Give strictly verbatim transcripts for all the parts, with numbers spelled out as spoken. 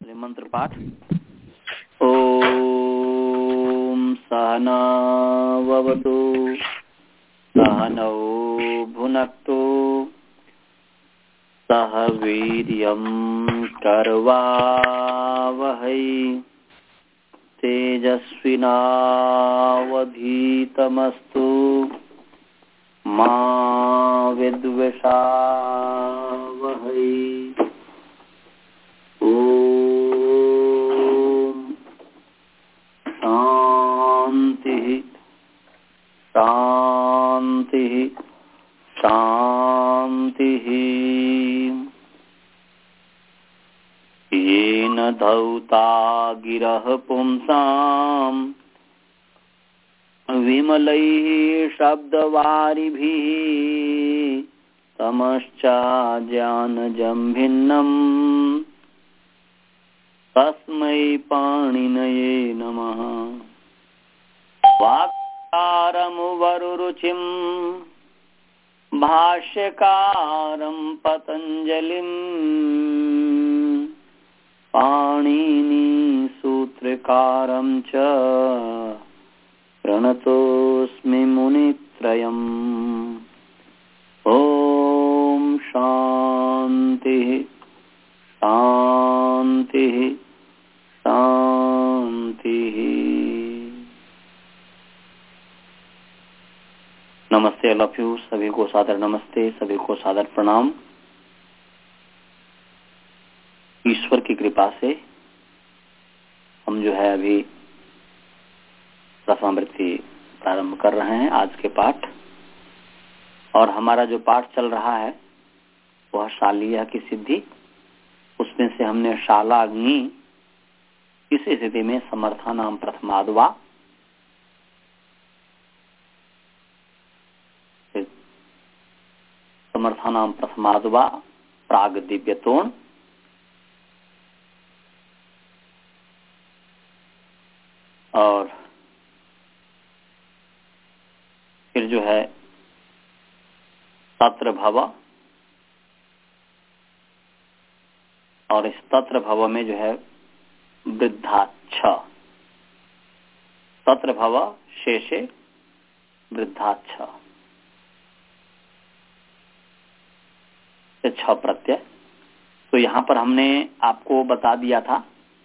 मंत्र पाठ। ओम सहनाववतु सहनौ भुनक्तु सह वीर्यं करवावहै तेजस्विनावधीतमस्तु मा विद्विषावहै। शांति शांति येन धौता गिरः पुंसाम् विमलैः शब्दवारिभिः तमश्चाज्ञानजं भिन्नम् तस्मै पाणिनये नमः। वाक्कारमुवरुरुचिं भाष्यकारं पतञ्जलिं पाणिनि सूत्रकारं च प्रणतोऽस्मि मुनित्रयम्। ॐ शान्तिः शान्तिः शान्तिः। नमस्ते ऑल ऑफ यू, सभी को सादर नमस्ते, सभी को सादर प्रणाम। ईश्वर की कृपा से हम जो है अभी रसामृति प्रारंभ कर रहे हैं आज के पाठ। और हमारा जो पाठ चल रहा है वह शालीय की सिद्धि, उसमें से हमने शालाग्नि इस स्थिति में समर्थानाम प्रथमाद्वा, समर्थानाम प्रथमाद्वा प्राग दिव्यतोण, और फिर जो है तत्र भव, और इस तत्र भव में जो है वृद्धाच्छ, तत्र भव शेषे वृद्धाच्छ से छ प्रत्यय। तो यहाँ पर हमने आपको बता दिया था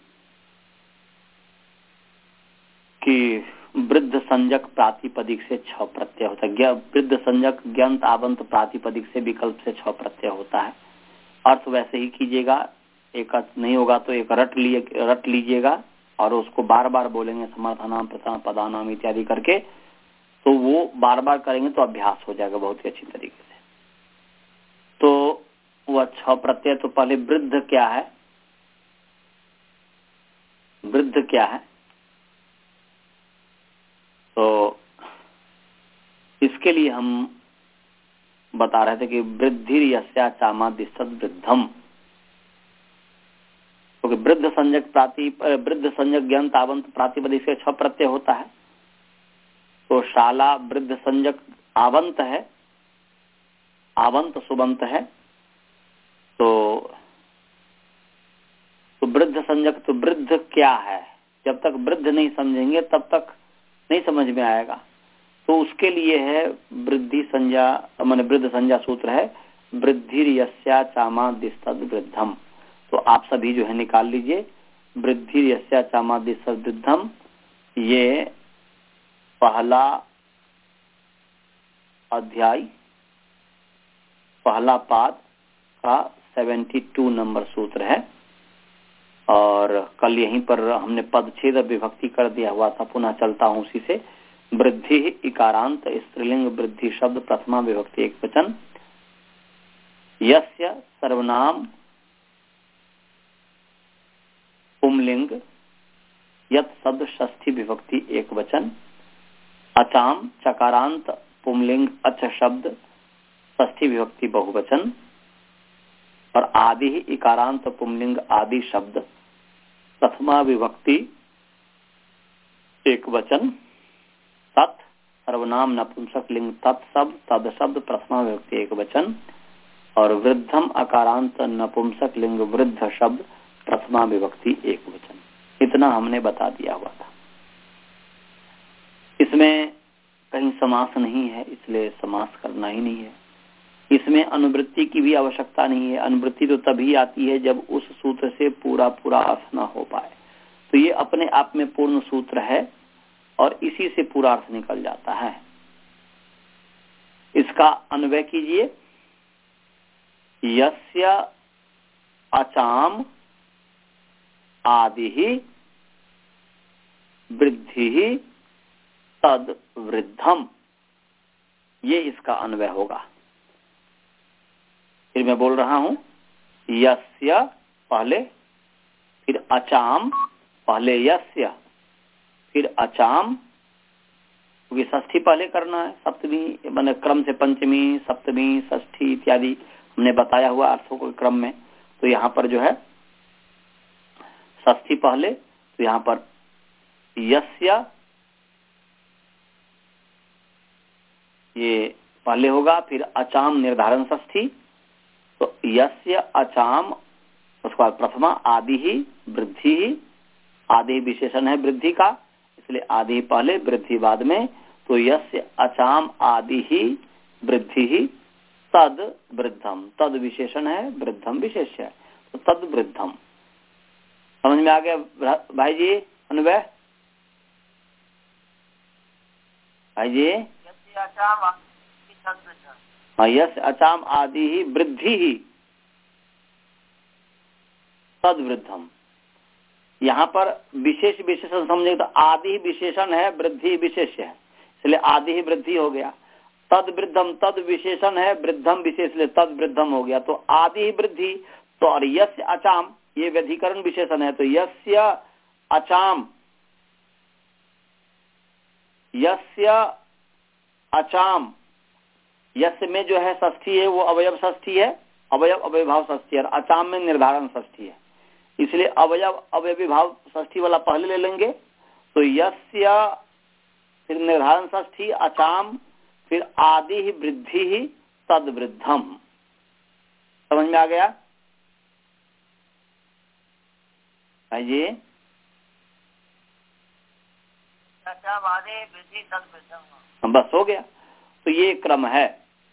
कि वृद्ध संजक प्रातिपदिक से छ प्रत्यय होता है। वृद्ध संजक ज्ञंत आवंत प्रातिपदिक से विकल्प से छ प्रत्यय होता है। अर्थ वैसे ही कीजिएगा, एक अर्थ नहीं होगा तो एक रट लिए रट लीजिएगा और उसको बार बार बोलेंगे समर्थानाम प्रथम पदानाम इत्यादि करके, तो वो बार बार करेंगे तो अभ्यास हो जाएगा बहुत ही अच्छी तरीके से। तो वह छ प्रत्यय, तो पहले वृद्ध क्या है, वृद्ध क्या है, तो इसके लिए हम बता रहे थे कि वृद्धि यस्या चामादिस्तद वृद्धम, क्योंकि तो वृद्ध संजक प्राति वृद्ध संजक ज्ञान तावंत प्रातिपदिक से छ प्रत्यय होता है। तो शाला वृद्ध संजक आवंत है, आवंत सुबंत है। तो तो वृद्ध संजक, तो वृद्ध क्या है, जब तक वृद्ध नहीं समझेंगे तब तक नहीं समझ में आएगा। तो उसके लिए है वृद्धि संज्ञा, माने वृद्ध संज्ञा सूत्र है वृद्धि यस्या चामादिस्तद वृद्धम। तो आप सभी जो है निकाल लीजिए वृद्धि यस्या चामादिस्तद वृद्धम। ये पहला अध्याय, पहला पाद का बहत्तर नंबर सूत्र है। और कल यहीं पर हमने पदछेद विभक्ति कर दिया हुआ था, पुनः चलता हूं उसी से। वृद्धि इकारांत स्त्रीलिंग वृद्धि शब्द प्रथमा विभक्ति एक वचन, यस्य सर्वनाम पुंलिंग यत शब्द षष्ठी विभक्ति एक वचन, अचाम चकारांत पुंलिंग अच शब्द षष्ठी विभक्ति बहुवचन, और आदि इकारांत पुंलिंग आदि शब्द प्रथमा विभक्ति एक वचन, तत् सर्वनाम नपुंसक लिंग तत्शब्द तद शब्द प्रथमा विभक्ति एक वचन, और वृद्धम अकारांत नपुंसक लिंग वृद्ध शब्द प्रथमा विभक्ति एक वचन, इतना हमने बता दिया हुआ था। इसमें कहीं समास नहीं है, इसलिए समास करना ही नहीं है। इसमें अनुवृत्ति की भी आवश्यकता नहीं है। अनुवृत्ति तो तभी आती है जब उस सूत्र से पूरा पूरा अर्थ न हो पाए। तो ये अपने आप में पूर्ण सूत्र है और इसी से पूरा अर्थ निकल जाता है। इसका अन्वय कीजिए। यस्य अचाम आदि वृद्धि तद वृद्धम, ये इसका अन्वय होगा। फिर मैं बोल रहा हूं, यस्य पहले, फिर अचाम, पहले यस्य फिर अचाम, क्योंकि षष्ठी पहले करना है। सप्तमी माने क्रम से पंचमी, सप्तमी, षष्ठी इत्यादि हमने बताया हुआ अर्थों के क्रम में। तो यहाँ पर जो है षष्ठी पहले, तो यहाँ पर यस्य ये पहले होगा, फिर अचाम निर्धारण षष्ठी, तो यस्य अचाम, उसके बाद प्रथमा आदि ही वृद्धि ही, आदि विशेषण है वृद्धि का, इसलिए आदि पहले वृद्धि बाद में। तो यस्य अचाम आदि ही वृद्धि ही तद वृद्धम, तद विशेषण है, वृद्धम विशेष है, तो तद वृद्धम। समझ में आ गया भाई जी अन्वय? भाई जी हाँ, यस अचाम आदि ही वृद्धि ही तद वृद्धम। यहाँ पर विशेष विशेषण समझेंगे तो आदि विशेषण है, वृद्धि विशेष है, इसलिए आदि ही वृद्धि हो गया। तद वृद्धम, तद विशेषण है, वृद्धम विशेष, इसलिए तद वृद्धम हो गया। तो आदि ही वृद्धि, तो और यस्य अचाम ये व्यधिकरण विशेषण है, तो यस्य अचाम, यस्य अचाम, यस्य में जो है षष्ठी है वो अवयव षष्ठी है, अवयव अवयभाव षष्ठी है, अचाम में निर्धारण षष्ठी है, इसलिए अवयव अवयविभाव षष्ठी वाला पहले ले लेंगे। तो यस्य फिर निर्धारण षष्ठी अचाम, फिर आदि ही वृद्धि ही तद वृद्धम। समझ में आ गया भाई जी? वृद्धि तद वृद्धम, बस हो गया। तो ये क्रम है।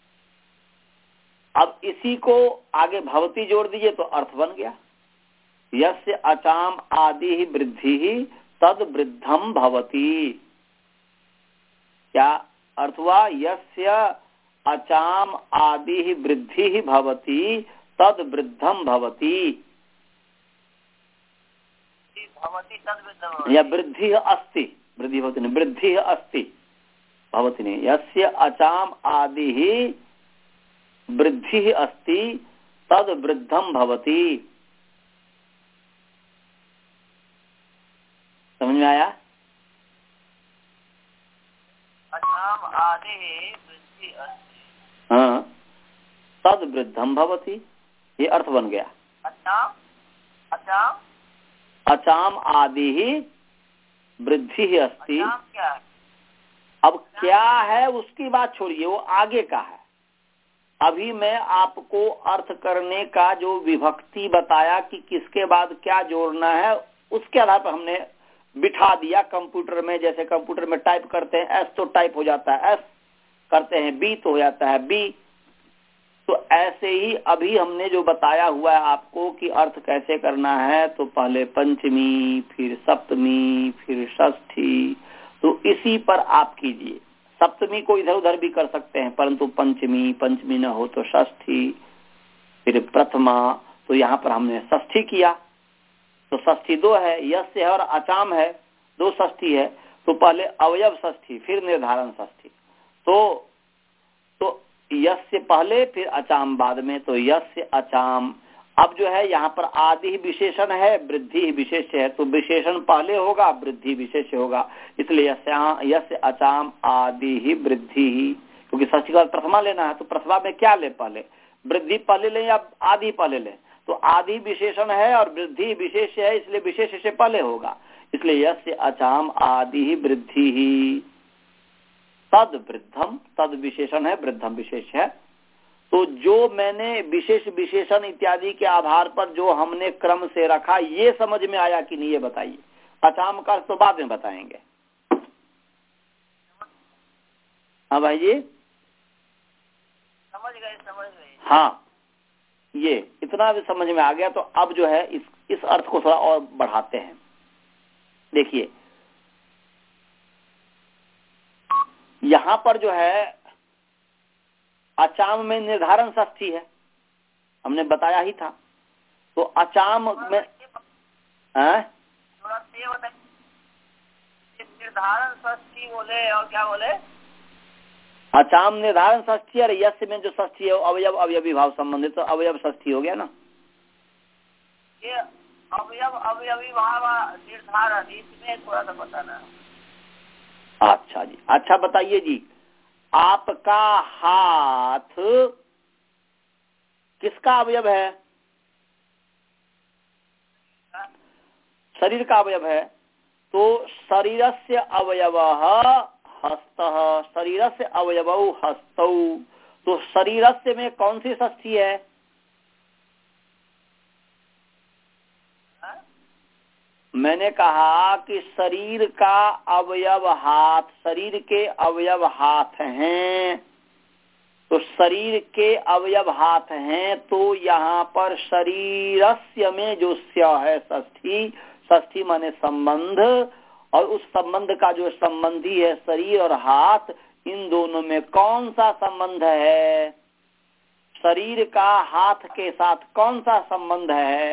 अब इसी को आगे भवती जोड़ दीजिए तो अर्थ बन गया। यस्य अचाम आदि ही वृद्धि ही तद वृद्धम भवती। क्या अर्थ हुआ? यस्य अचाम आदि ही वृद्धि ही भवती तद वृद्धम भवती, या वृद्धि अस्ति, वृद्धि भवती नहीं, वृद्धि अस्ति भवती नहीं, यस्य अचाम आदि ही वृद्धि अस्ति तद वृद्धम भवती। समझ में आया? अचाम आदि ही वृद्धि अस्ति, हाँ, तद वृद्धम भवती, ये अर्थ बन गया। अचाम अचाम अचाम आदि ही वृद्धि ही अस्ति। क्या है? अब क्या है उसकी बात छोड़िए, वो आगे का है। अभी मैं आपको अर्थ करने का जो विभक्ति बताया कि किसके बाद क्या जोड़ना है, उसके आधार पर हमने बिठा दिया कंप्यूटर में। जैसे कंप्यूटर में टाइप करते हैं एस तो टाइप हो जाता है एस, करते हैं बी तो हो जाता है बी। तो ऐसे ही अभी हमने जो बताया हुआ है आपको कि अर्थ कैसे करना है, तो पहले पंचमी, फिर सप्तमी, फिर षष्ठी, तो इसी पर आप कीजिए। सप्तमी को इधर उधर भी कर सकते हैं, परंतु पंचमी, पंचमी न हो तो षष्ठी, फिर प्रथमा, तो यहाँ पर हमने षष्ठी किया। तो षष्ठी दो है, यस्य है और अचाम है, दो षष्ठी है। तो पहले अवयव षष्ठी, फिर निर्धारण षष्ठी। तो तो यस्य पहले, फिर अचाम बाद में, तो यस्य अचाम। अब जो है यहाँ पर आदि ही विशेषण है, वृद्धि ही विशेष है, तो विशेषण पहले होगा, वृद्धि विशेष होगा, इसलिए यस्य अचाम आदि ही वृद्धि ही, क्योंकि षष्ठी का प्रथमा लेना है, तो प्रथमा में क्या ले, पहले वृद्धि पहले ले या आदि पहले ले? तो आदि विशेषण है और वृद्धि विशेष है, इसलिए विशेष से पहले होगा, इसलिए यस्य अचाम आदि ही वृद्धि ही तद वृद्धम, तद विशेषण है, वृद्धम विशेष है, तो जो मैंने विशेष विशेषण इत्यादि के आधार पर जो हमने क्रम से रखा, ये समझ में आया कि नहीं, ये बताइए। अचाम का तो बाद में बताएंगे। हाँ भाई जी, समझ गए समझ गए। हाँ, ये इतना भी समझ में आ गया। तो अब जो है इस इस अर्थ को थोड़ा और बढ़ाते हैं। देखिए यहां पर जो है अचाम में निर्धारण षष्ठी है, हमने बताया ही था। तो अचाम में है निर्धारण षष्ठी बोले और क्या बोले? अचाम निर्धारण षष्ठी और यश में जो षष्ठी है अवयव अवयवी भाव संबंधित, तो अवयव षष्ठी हो गया ना। ये अवयव अवयवी भाव निर्धारण, इसमें थोड़ा सा बताना। अच्छा जी, अच्छा बताइए जी, आपका हाथ किसका अवयव है? शरीर का अवयव है। तो शरीरस्य अवयवः हस्तः, शरीरस्य अवयवौ हस्तौ। तो शरीरस्य में कौन सी षष्ठी है? मैंने कहा कि शरीर का अवयव हाथ, शरीर के अवयव हाथ हैं। तो शरीर के अवयव हाथ हैं, तो यहाँ पर शरीरस्य में जो स्य है षष्ठी, षष्ठी माने संबंध, और उस संबंध का जो संबंधी है शरीर और हाथ, इन दोनों में कौन सा संबंध है? शरीर का हाथ के साथ कौन सा संबंध है?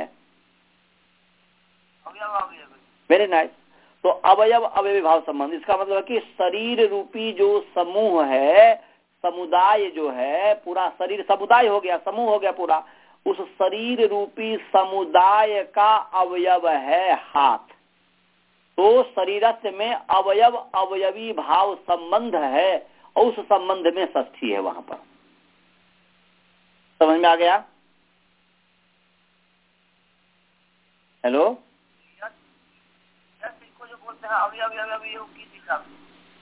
Very nice. तो अवयव अवयवी भाव संबंध, इसका मतलब है कि शरीर रूपी जो समूह है, समुदाय जो है, पूरा शरीर समुदाय हो गया, समूह हो गया पूरा, उस शरीर रूपी समुदाय का अवयव है हाथ। तो शरीरस्य में अवयव अवयवी भाव संबंध है, और उस संबंध में षष्ठी है वहां पर। समझ में आ गया? हेलो, जो बोलते हैं अवयव अवयवी की दिशा में।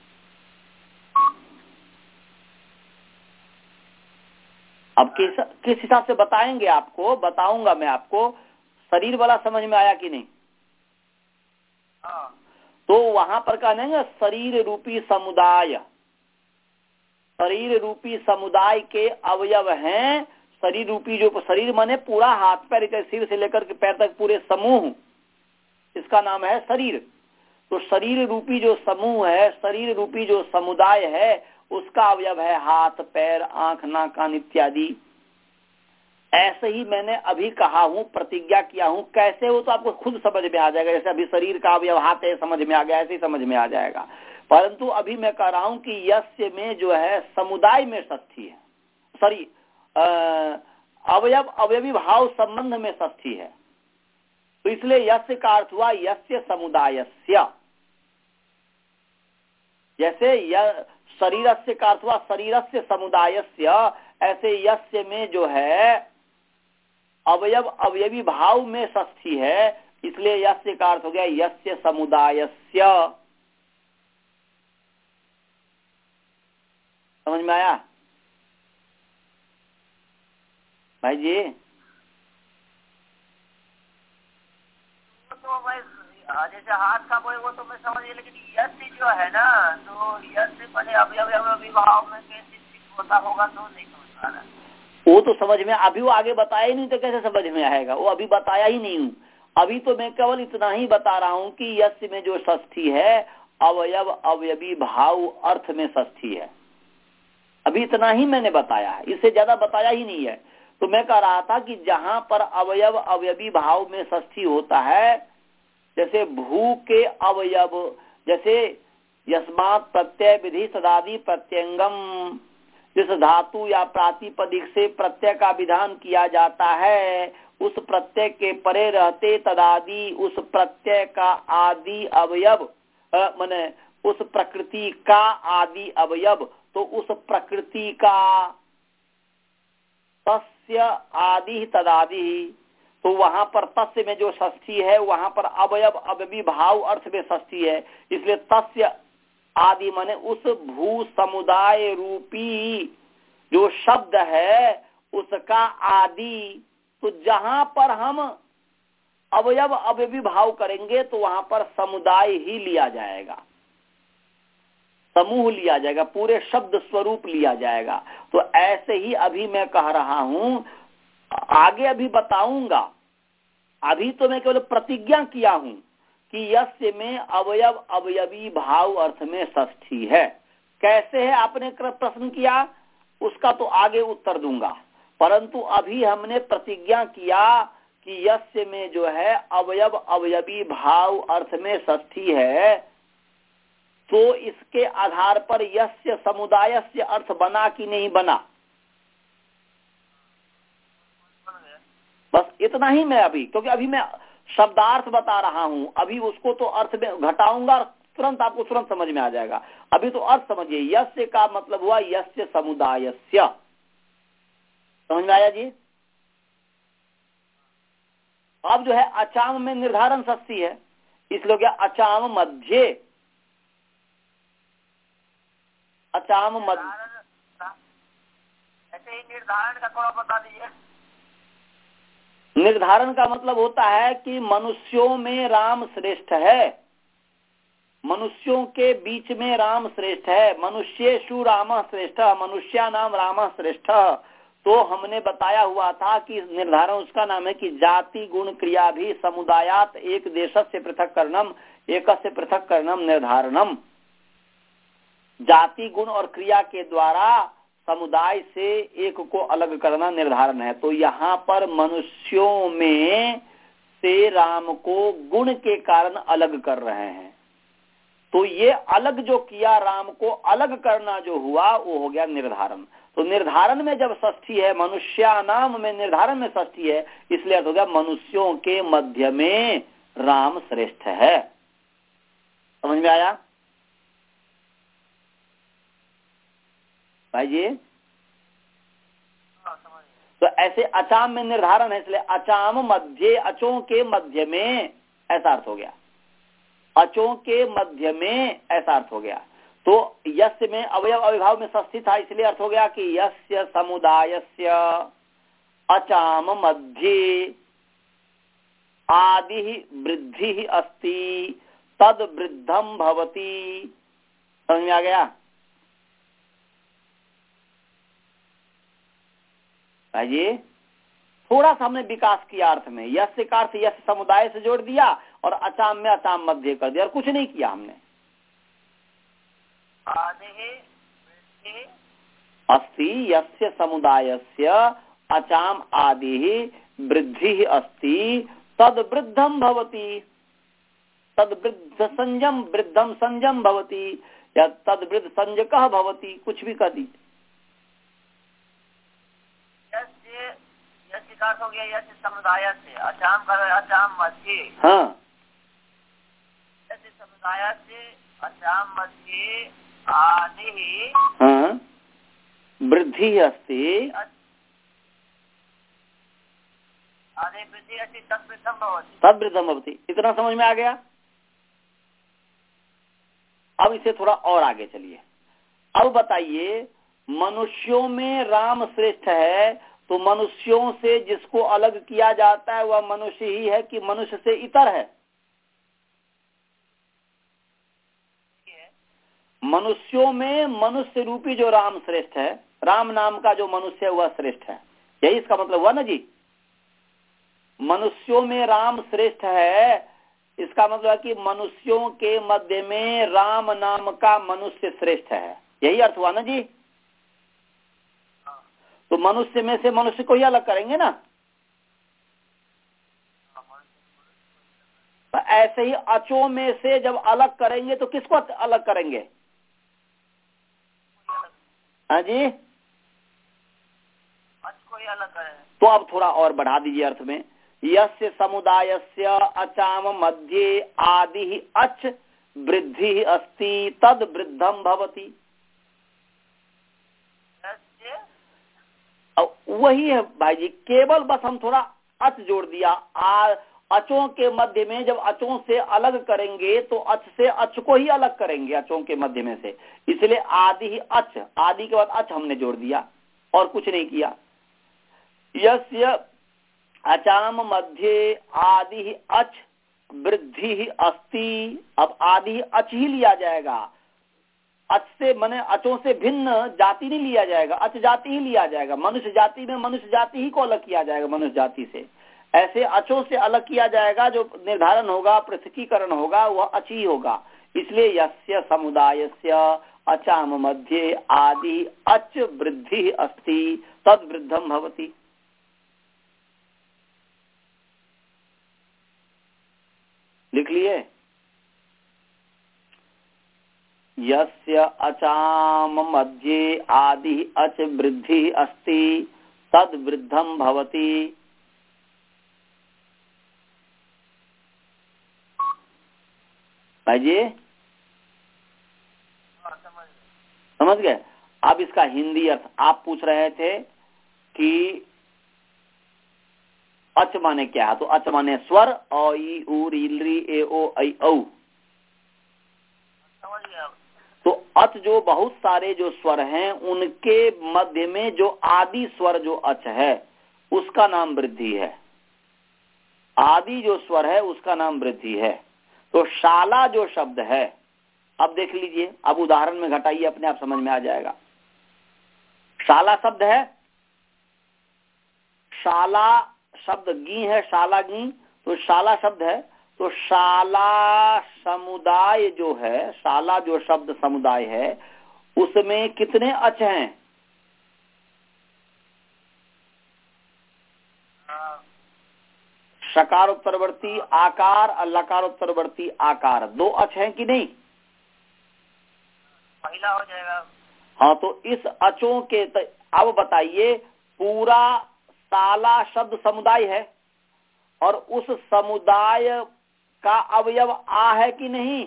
अब किस किस हिसाब से बताएंगे आपको, बताऊंगा मैं आपको। शरीर वाला समझ में आया कि नहीं? हाँ। तो वहां पर कहने शरीर रूपी समुदाय, शरीर रूपी समुदाय के अवयव हैं। शरीर रूपी जो शरीर माने पूरा हाथ पैर, सिर से लेकर के पैर तक पूरे समूह, इसका नाम है शरीर। तो शरीर रूपी जो समूह है, शरीर रूपी जो समुदाय है, उसका अवयव है हाथ पैर आंख नाक कान इत्यादि। ऐसे ही मैंने अभी कहा हूं, प्रतिज्ञा किया हूं। कैसे हो तो आपको खुद समझ में आ जाएगा। जैसे अभी शरीर का अवयव हाथ है, समझ में आ गया, ऐसे ही समझ में आ जाएगा। परंतु अभी मैं कह रहा हूं कि यस्य में जो है समुदाय में षष्ठी है, सॉरी अवयव अवयवी भाव संबंध में षष्ठी है। तो इसलिए यस्य का अर्थ हुआ यस्य समुदायस्य। जैसे शरीरस्य का अर्थ हुआ शरीरस्य समुदायस्य, ऐसे यस्य में जो है अवयव अवयवी भाव में षष्ठी है, इसलिए यस्य का अर्थ हो गया यस्य समुदायस्य। समझ में आया भाई जी? तो भाई जैसे हाथ का बोले वो तो मैं समझ गया, लेकिन यश जो है ना, तो यश बने अवयव अवयवी भाव में कैसे होता होगा तो नहीं समझ पा रहा। वो तो समझ में अभी वो आगे बताया ही नहीं, तो कैसे समझ में आएगा? वो अभी बताया ही नहीं हूँ। अभी तो मैं केवल इतना ही बता रहा हूँ कि यश में जो षष्ठी है अवयव अवयवी भाव अर्थ में षष्ठी है। अभी इतना ही मैंने बताया है, इससे ज्यादा बताया ही नहीं है। तो मैं कह रहा था कि जहां पर अवयव अवयवी भाव में षष्ठी होता है, जैसे भू के अवयव, जैसे यस्मात् प्रत्यय विधि सदादि प्रत्यंगम, जिस धातु या प्रातिपदिक से प्रत्यय का विधान किया जाता है, उस प्रत्यय के परे रहते तदादि उस प्रत्यय का आदि अवयव, माने उस प्रकृति का आदि अवयव, तो उस प्रकृति का तस्य आदि तदादि, तो वहां पर तस्य में जो षष्ठी है वहां पर अवयव अवयवी भाव अर्थ में षष्ठी है। इसलिए तस्य आदि माने उस भू समुदाय रूपी जो शब्द है उसका आदि, तो जहां पर हम अवयव अवयवी भाव करेंगे तो वहां पर समुदाय ही लिया जाएगा, समूह लिया जाएगा, पूरे शब्द स्वरूप लिया जाएगा। तो ऐसे ही अभी मैं कह रहा हूं, आगे अभी बताऊंगा, अभी तो मैं केवल प्रतिज्ञा किया हूं कि यस्य में अवयव अवयवी भाव अर्थ में षष्ठी है। कैसे है आपने प्रश्न किया, उसका तो आगे उत्तर दूंगा, परंतु अभी हमने प्रतिज्ञा किया कि यस्य में जो है अवयव अवयवी भाव अर्थ में षष्ठी है, तो इसके आधार पर यस्य समुदायस्य अर्थ बना कि नहीं बना। बस इतना ही मैं अभी, क्योंकि अभी मैं शब्दार्थ बता रहा हूं, अभी उसको तो अर्थ में घटाऊंगा, तुरंत आपको तुरंत समझ में आ जाएगा। अभी तो अर्थ समझिए, यस्य का मतलब हुआ यस्य समुदायस्य, समझ में आया जी। अब जो है अचाम में निर्धारण षष्ठी है, इसलिए क्या अचाम मध्य, अचाम मध्य। ऐसे ही निर्धारण का थोड़ा बता दीजिए। निर्धारण का मतलब होता है कि मनुष्यों में राम श्रेष्ठ है, मनुष्यों के बीच में राम श्रेष्ठ है, मनुष्येषु राम श्रेष्ठ, मनुष्या नाम राम श्रेष्ठ। तो हमने बताया हुआ था कि निर्धारण उसका नाम है कि जाति गुण क्रिया भी समुदायात एक देश से पृथक करणम, एक से पृथक करणम निर्धारणम। जाति गुण और क्रिया के द्वारा समुदाय से एक को अलग करना निर्धारण है। तो यहाँ पर मनुष्यों में से राम को गुण के कारण अलग कर रहे हैं, तो ये अलग जो किया, राम को अलग करना जो हुआ, वो हो गया निर्धारण। तो निर्धारण में जब षष्ठी है, मनुष्या नाम में निर्धारण में षष्ठी है, इसलिए अर्थ हो गया मनुष्यों के मध्य में राम श्रेष्ठ है। समझ में आया भाई जी? तो ऐसे अचाम में निर्धारण है, इसलिए अचाम मध्य, अचों के मध्य में, ऐसा अर्थ हो गया। अचों के मध्य में ऐसा अर्थ हो गया। तो यस्य में अवयव अविभाव में षष्ठी था, इसलिए अर्थ हो गया कि यस्य समुदायस्य अचाम मध्य आदि वृद्धि अस्ति तद वृद्धम भवति। समझ में आ गया भाई जी? थोड़ा सा हमने विकास किया अर्थ में, यस्य का अर्थ यस्य समुदाय से जोड़ दिया और अचाम में अचाम मध्य कर दिया, और कुछ नहीं किया हमने। अस्ति यस्य समुदायस्य अचाम आदि वृद्धि अस्ति तद वृद्धम भवति, तद वृद्ध संयम वृद्धम संयम भवति, या तद वृद्ध संजकः भवति, कुछ भी कर दीजिए। हो गया यस्य समुदाय से, अचाम कर अचाम मध्य, हाँ, यस्य समुदाय से अचाम मध्य आदि, हाँ, वृद्धि अस्ति आदि वृद्धि अस्ति तद वृद्धम भवति, तद वृद्धम भवति। इतना समझ में आ गया? अब इसे थोड़ा और आगे चलिए। अब बताइए, मनुष्यों में राम श्रेष्ठ है, तो मनुष्यों से जिसको अलग किया जाता है वह मनुष्य ही है कि मनुष्य से इतर है? मनुष्यों में मनुष्य रूपी जो राम श्रेष्ठ है, राम नाम का जो मनुष्य है वह श्रेष्ठ है, यही इसका मतलब हुआ ना जी। मनुष्यों में राम श्रेष्ठ है, इसका मतलब है कि मनुष्यों के मध्य में राम नाम का मनुष्य श्रेष्ठ है, यही अर्थ हुआ ना जी। तो मनुष्य में से मनुष्य को ही अलग करेंगे ना। तो ऐसे ही अचों में से जब अलग करेंगे तो किसको अलग करेंगे? हाँ जी, अच को ही अलग करें। तो अब थोड़ा और बढ़ा दीजिए अर्थ में, यस्य समुदायस्य अचाम मध्ये आदि अच वृद्धि अस्ति तद वृद्धम भवति। अब वही है भाई जी, केवल बस हम थोड़ा अच जोड़ दिया। आ, अचों के मध्य में जब अचों से अलग करेंगे तो अच से अच को ही अलग करेंगे, अचों के मध्य में से, इसलिए आदि ही अच, आदि के बाद अच हमने जोड़ दिया। और कुछ नहीं किया। यस्य अचाम मध्य आदि अच वृद्धि अस्ति, अब आदि अच ही लिया जाएगा, अच से माने अचों से भिन्न जाति नहीं लिया जाएगा, अच जाति ही लिया जाएगा। मनुष्य जाति में मनुष्य जाति ही को अलग किया जाएगा मनुष्य जाति से, ऐसे अचों से अलग किया जाएगा। जो निर्धारण होगा, पृथकीकरण होगा, वह अच ही होगा। इसलिए यस्य समुदायस्य अचाम मध्ये आदि अच वृद्धि अस्ति तद वृद्धम भवति। लिख लिए? यस्य अचाम मध्ये आदि अच वृद्धि अस्ति तद वृद्धम भवति। भाई जी समझ गए? अब इसका हिंदी अर्थ आप पूछ रहे थे कि अच माने क्या है, तो अच माने स्वर, अ ई उ री री ए ओ ऐ औ। तो अच जो बहुत सारे जो स्वर हैं उनके मध्य में जो आदि स्वर जो अच है उसका नाम वृद्धि है। आदि जो स्वर है उसका नाम वृद्धि है। तो शाला जो शब्द है, अब देख लीजिए, अब उदाहरण में घटाइए, अपने आप समझ में आ जाएगा। शाला शब्द है, शाला शब्द गी है, शाला गी, तो शाला शब्द है। तो शाला समुदाय जो है, शाला जो शब्द समुदाय है, उसमें कितने अच हैं? शकार उत्तरवर्ती आकार और लकार उत्तरवर्ती आकार, दो अच हैं कि नहीं? महिला हो जाएगा। हाँ, तो इस अचों के त... अब बताइए, पूरा शाला शब्द समुदाय है और उस समुदाय का अवयव आ है कि नहीं?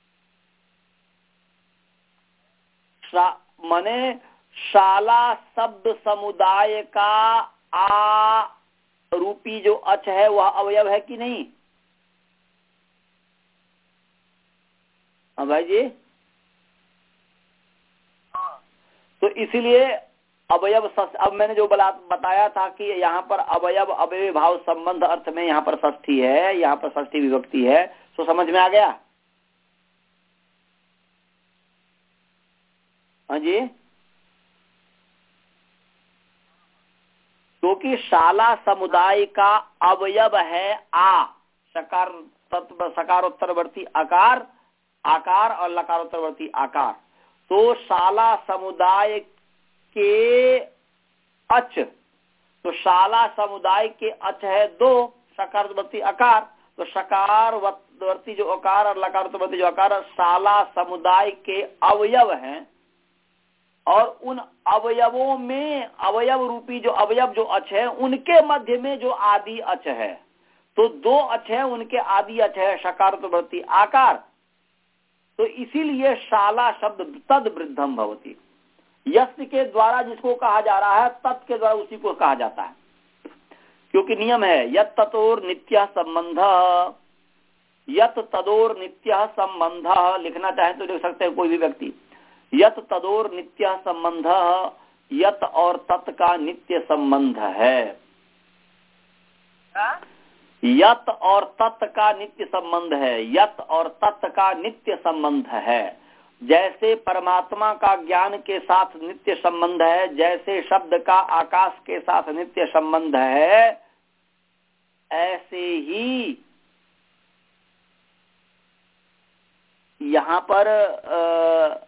शा, माने शाला शब्द समुदाय का आ रूपी जो अच है वह अवयव है कि नहीं? हाँ भाई जी, तो इसीलिए अवयव, अब मैंने जो बताया था कि यहाँ पर अवयव अवयव भाव संबंध अर्थ में यहाँ पर षष्ठी है, यहाँ पर षष्ठी विभक्ति है, तो समझ में आ गया? हाँ जी, क्योंकि शाला समुदाय का अवयव है आ, सकार तत्व सकारोत्तरवर्ती आकार आकार और लकारोत्तरवर्ती आकार। तो शाला समुदाय के अच, तो शाला समुदाय के अच है दो, सकारवर्ती आकार, तो सकारवर्ती जो आकार और लकारवर्ती जो आकार शाला समुदाय के अवयव हैं। और उन अवयवों में अवयव रूपी जो अवयव जो अच है उनके मध्य में जो आदि अच है, तो दो अच है, उनके आदि अच है सकारवर्ती आकार। तो इसीलिए शाला शब्द तद वृद्धम भवति, यस्य के द्वारा जिसको कहा जा रहा है तत् के द्वारा उसी को कहा जाता है। क्योंकि नियम है यत ततोर नित्य संबंध, यत तदोर नित्य संबंध, लिखना चाहे तो लिख सकते हैं कोई भी व्यक्ति। यत तदोर नित्य संबंध, यत और तत् का नित्य संबंध है। हाँ? यत और तत् का नित्य संबंध है, यत और तत् का नित्य संबंध है। जैसे परमात्मा का ज्ञान के साथ नित्य संबंध है, जैसे शब्द का आकाश के साथ नित्य संबंध है, ऐसे ही यहाँ पर आ,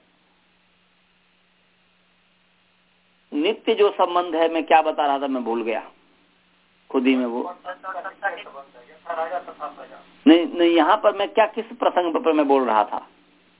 नित्य जो संबंध है, मैं क्या बता रहा था, मैं भूल गया खुद ही में वो। नहीं नहीं, यहाँ पर मैं क्या, किस प्रसंग पर मैं बोल रहा था?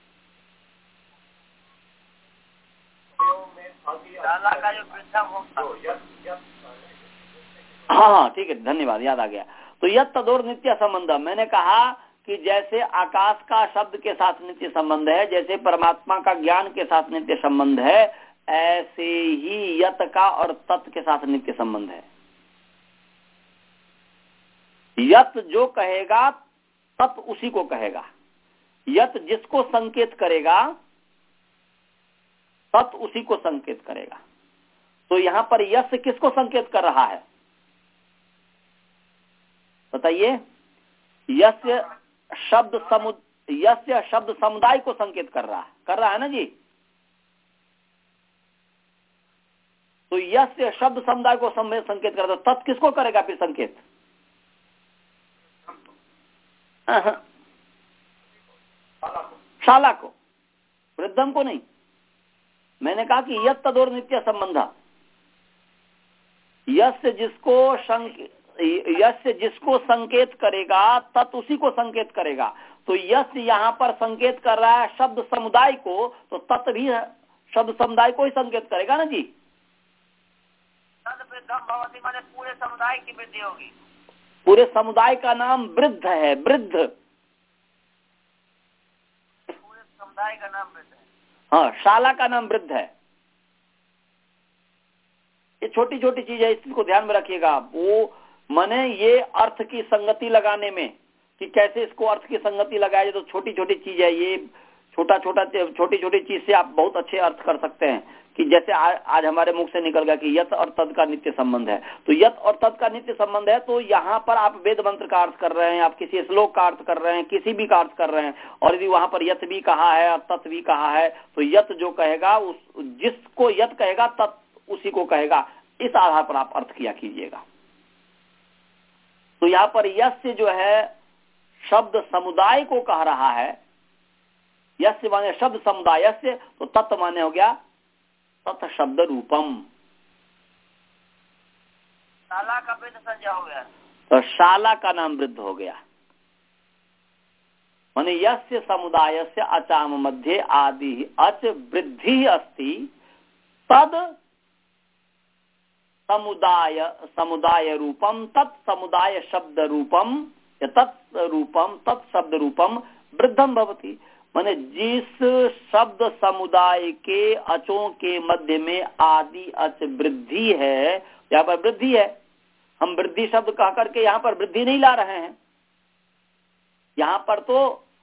हाँ हाँ ठीक है, धन्यवाद, याद आ गया। तो यह तदोर नित्य संबंध, मैंने कहा कि जैसे आकाश का शब्द के साथ नित्य संबंध है, जैसे परमात्मा का ज्ञान के साथ नित्य संबंध है, ऐसे ही यत का और तत् के साथ नित्य संबंध है। यत जो कहेगा तत् उसी को कहेगा, यत जिसको संकेत करेगा तत् उसी को संकेत करेगा। तो यहाँ पर यस्य किसको संकेत कर रहा है बताइए? यस्य शब्द समु यस्य शब्द समुदाय को संकेत कर रहा है कर रहा है ना जी। तो यस्य शब्द समुदाय को संकेत कर रहा है, तो तत् किसको करेगा फिर संकेत? शाला को, वृद्धम को नहीं। मैंने कहा कि यत् तदोर नित्य संबंध, यस्य जिसको यस्य जिसको संकेत करेगा तत् उसी को संकेत करेगा। तो यस्य यहाँ पर संकेत कर रहा है शब्द समुदाय को, तो तत् भी शब्द समुदाय को ही संकेत करेगा ना जी। भवती माने पूरे समुदाय की वृद्धि होगी। पूरे समुदाय का नाम वृद्ध है, वृद्ध, पूरे समुदाय का नाम वृद्ध है। हाँ, शाला का नाम वृद्ध है। ये छोटी छोटी चीज है, इसको ध्यान में रखिएगा। वो माने ये अर्थ की संगति लगाने में कि कैसे इसको अर्थ की संगति लगाए, तो छोटी छोटी चीज है ये। छोटा छोटा छोटी छोटी चीज से आप बहुत अच्छे अर्थ कर सकते हैं। कि जैसे आ, आज हमारे मुख से निकल गया कि यत और तद का नित्य संबंध है, तो यत और तद का नित्य संबंध है, तो यहाँ पर आप वेद मंत्र का अर्थ कर रहे हैं, आप किसी श्लोक का अर्थ कर रहे हैं, किसी भी का अर्थ कर रहे हैं, और यदि वहां पर यत भी कहा है और तत् भी कहा है, तो यत जो कहेगा उस जिसको यत कहेगा तत् उसी को कहेगा। इस आधार पर आप अर्थ किया कीजिएगा। तो यहाँ पर यस्य जो है शब्द समुदाय को कह रहा है, यस्य माने शब्द समुदाय से, तो तत् माने हो गया तत् शब्द रूपम। शाला का वृद्ध संज्ञा हो गया, तो शाला का नाम वृद्ध हो गया। माने यस्य समुदाय से अचाम मध्य आदि अच वृद्धि अस्ति तद समुदाय समुदाय रूपम तत् समुदाय शब्द रूपम तत् रूपम तत् शब्द रूपम वृद्धम भवति। माने जिस शब्द समुदाय के अचों के मध्य में आदि अच वृद्धि है, यहाँ पर वृद्धि है। हम वृद्धि शब्द कह करके यहाँ पर वृद्धि नहीं ला रहे हैं। यहाँ पर तो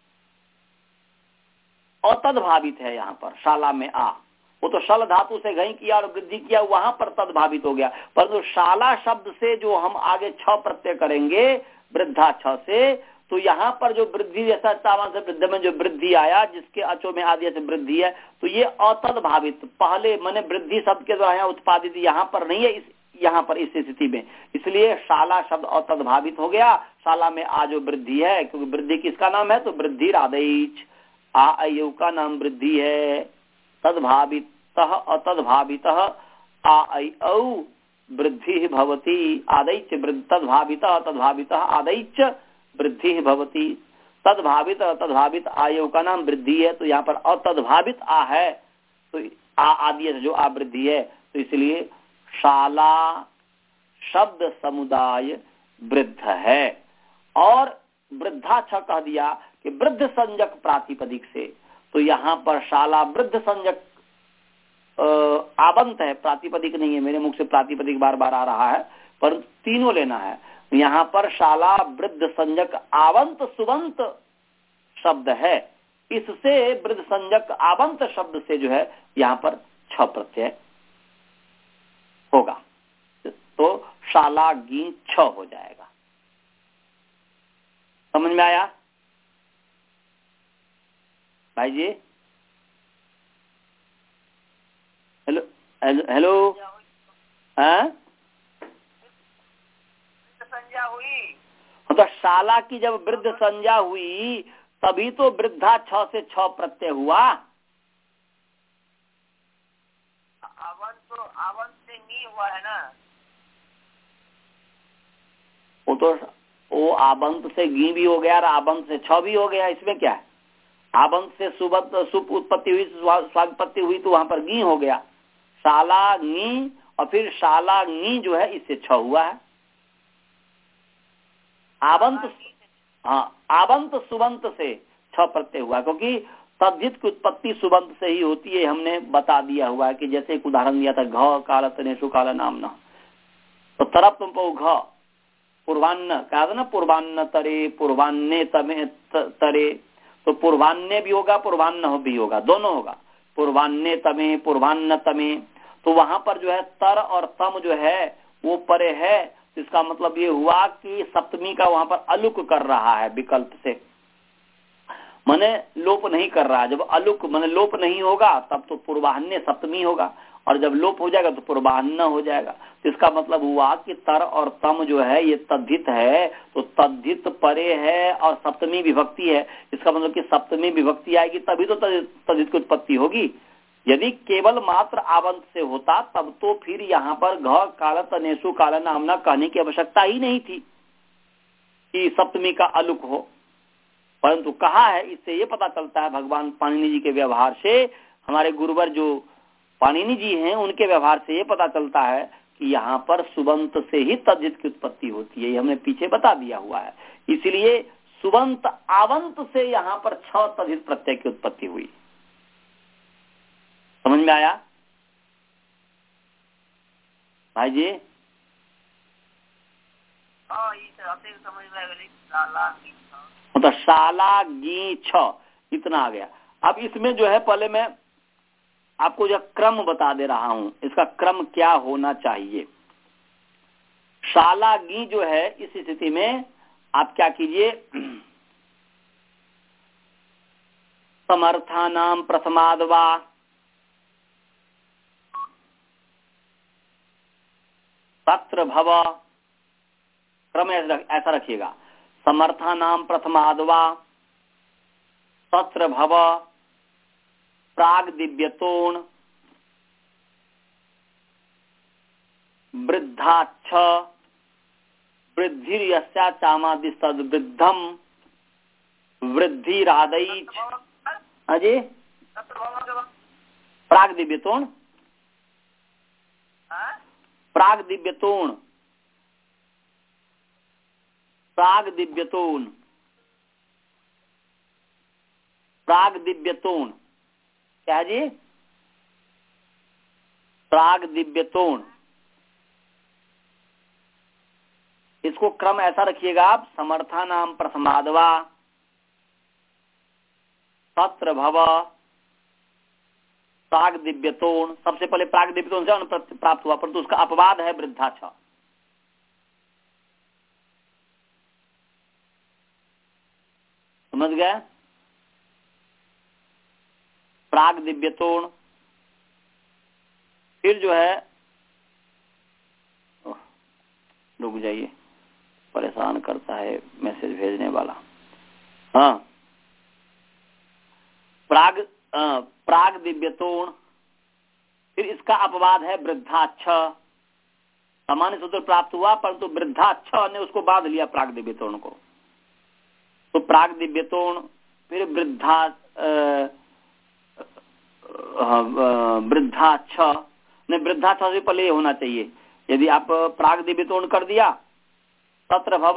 अतद्भावित है। यहाँ पर शाला में आ, वो तो शल धातु से घई किया और वृद्धि किया, वहां पर तद्भावित हो गया। परंतु शाला शब्द से जो हम आगे छ प्रत्यय करेंगे वृद्धा छ से, तो यहाँ पर जो वृद्धि जैसा चावन से वृद्ध में जो वृद्धि आया, जिसके अचो में आदि से वृद्धि है, तो ये अतद्भावित पहले मैंने वृद्धि शब्द के द्वारा यहाँ उत्पादित यहाँ पर नहीं है, इस यहाँ पर इस स्थिति में, इसलिए शाला शब्द अतद्भावित हो गया। शाला में आ जो वृद्धि है, क्योंकि वृद्धि किसका नाम है? तो वृद्धि राधेच आ अयु का नाम वृद्धि है। तद्भावित अतद्भावित आ औ वृद्धि भवती आदैच तद्भावित तद्भावित आदैच वृद्धि भवती। तद्भावित तद्भावित आयु का नाम वृद्धि है, तो यहाँ पर अतद्भावित आ है, तो आ आदि जो आ वृद्धि है, तो इसलिए शाला शब्द समुदाय वृद्ध है। और वृद्धा छ कह दिया कि वृद्ध संजक प्रातिपदिक से, तो यहाँ पर शाला वृद्ध संजक आबंत है, प्रातिपदिक नहीं है। मेरे मुख से प्रातिपदिक बार बार आ रहा है, पर तीनों लेना है। यहाँ पर शाला वृद्ध संजक आवंत सुबंत शब्द है, इससे वृद्ध संजक आवंत शब्द से जो है यहाँ पर छ प्रत्यय होगा, तो शाला गी छ हो जाएगा। समझ में आया भाई जी? हेलो हेलो हाँ, संज्ञा हुई तो शाला की जब वृद्ध संज्ञा हुई तभी तो वृद्धा छ से छ प्रत्यय हुआ। आवंत तो आवंत से नी हुआ है ना, वो तो वो आबंत से गी भी हो गया और आबंत से छ भी हो गया। इसमें क्या है? आबंत से सुबत सुप उत्पत्ति हुई, स्वागपत्ति हुई, तो वहां पर गी हो गया। शाला गी और फिर शाला गी जो है इससे छ हुआ है। आवंत हाँ आवंत सुबंत से छ प्रत्यय हुआ, क्योंकि तद्धित की उत्पत्ति सुबंत से ही होती है, हमने बता दिया हुआ है। कि जैसे एक उदाहरण दिया था, घ काल तनेशु काल नामना, तो तरफ तुम पो घ पूर्वान्न कहा था ना, पूर्वान्न तरे पूर्वान्ने तमे तरे, तो पूर्वान्य भी होगा पूर्वान्न भी होगा, दोनों होगा। पूर्वान्ने तमे पूर्वान्न तमे, तो वहां पर जो है तर और तम जो है वो परे है। इसका मतलब ये हुआ कि सप्तमी का वहां पर अलुक कर रहा है विकल्प से, माने लोप नहीं कर रहा। जब अलुक माने लोप नहीं होगा तब तो पूर्वाह्न सप्तमी होगा, और जब लोप हो जाएगा तो पूर्वाह्न हो जाएगा। तो इसका मतलब हुआ कि तर और तम जो है ये तद्धित है, तो तद्धित परे है और सप्तमी विभक्ति है। इसका मतलब कि सप्तमी विभक्ति आएगी तभी तो तद्धित की उत्पत्ति होगी। यदि केवल मात्र आवंत से होता तब तो फिर यहाँ पर घ काल तनेसु काल नामना कहने की आवश्यकता ही नहीं थी कि सप्तमी का अलुक हो, परंतु कहा है। इससे ये पता चलता है भगवान पाणिनि जी के व्यवहार से, हमारे गुरुवर जो पाणिनि जी हैं उनके व्यवहार से ये पता चलता है कि यहाँ पर सुबंत से ही तद्धित की उत्पत्ति होती है। ये हमने पीछे बता दिया हुआ है। इसलिए सुबंत आवंत से यहाँ पर छह तद्धित प्रत्यय की उत्पत्ति हुई। समझ में आया भाई जी? समझ में आएगा। मतलब शाला गी छ इतना आ गया। अब इसमें जो है पहले मैं आपको जो क्रम बता दे रहा हूं, इसका क्रम क्या होना चाहिए। शाला गी जो है इस स्थिति में आप क्या कीजिए, समर्थानाम प्रथमाद्वा तत्र भव, क्रम ऐसा रखिएगा, समर्थानाम प्रथमाद्वा तत्र भव प्राग दिव्यतोण वृद्धाच्छ वृद्धिर्यस्या चामादि तद वृद्धम वृद्धिरादैच। अजी प्राग दिव्यतोण, प्राग दिव्यतोण, प्राग दिव्यतोण, प्राग दिव्यतोण क्या है जी? प्राग दिव्यतोण। इसको क्रम ऐसा रखिएगा आप, समर्था नाम प्रथमाद्वा तत्र भव प्राग दिव्यतोण। सबसे पहले प्राग दिव्यतोण से अन्न प्राप्त हुआ, परंतु उसका अपवाद है वृद्धाच्छ। समझ गए? प्राग दिव्यतोण, फिर जो है, रुक जाइए परेशान करता है मैसेज भेजने वाला। हाँ, प्राग प्राग दिव्यतोण, फिर इसका अपवाद है वृद्धाच्छ। सामान्य सूत्र प्राप्त हुआ परंतु वृद्धाच्छ ने उसको बांध लिया प्राग दिव्यतोण को। तो प्राग दिव्यतोण, फिर वृद्धा वृद्धाच्छ ने, वृद्धाच्छ से पहले होना चाहिए। यदि आप प्राग दिव्यतोण कर दिया तत्र भव,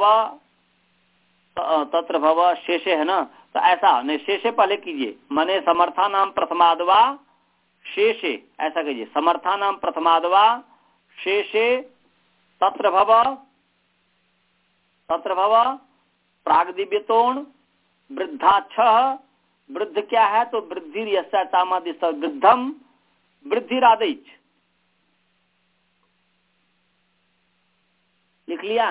तत्र भव शेषे है ना, तो ऐसा नहीं, शेषे पहले कीजिए, माने समर्था नाम प्रथमाद्वा शेषे, ऐसा कीजिए, समर्था नाम प्रथमाद्वा शेषे तत्र भव, तत्र भव प्राग दिव्यतोण वृद्धाच्छ। वृद्ध क्या है? तो वृद्धि यस्या चामादि वृद्धम वृद्धिरादैच। लिख लिया?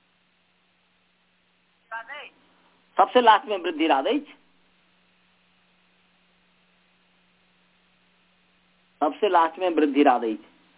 सबसे लास्ट में वृद्धिरादैच, सबसे लास्ट में वृद्धिरादैच।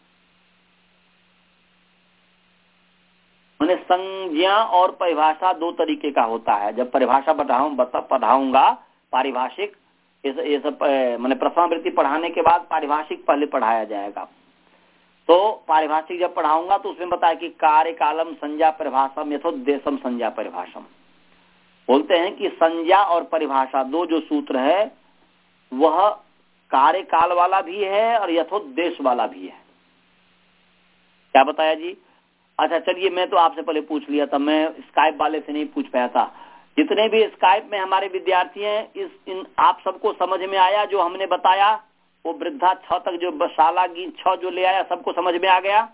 मैंने संज्ञा और परिभाषा दो तरीके का होता है। जब परिभाषा पढ़ाऊं पढ़ाऊंगा पारिभाषिक, ये सब मैंने प्रथमावृत्ति पढ़ाने के बाद पारिभाषिक पहले पढ़ाया जाएगा। तो पारिभाषिक जब पढ़ाऊंगा तो उसमें बताया कि कार्य कालम संज्ञा परिभाषम यथोद्देशम संज्ञा परिभाषम। बोलते हैं कि संज्ञा और परिभाषा दो जो सूत्र है वह कार्य काल वाला भी है और यथोद्देश वाला भी है। क्या बताया जी? अच्छा चलिए, मैं तो आपसे पहले पूछ लिया था, मैं स्काइप वाले से नहीं पूछ पाया था। जितने भी स्काइप में हमारे विद्यार्थी हैं, इस इन आप सबको समझ में आया जो हमने बताया? वो वृद्धा छ तक जो शाला की छ जो ले आया, सबको समझ में आ गया?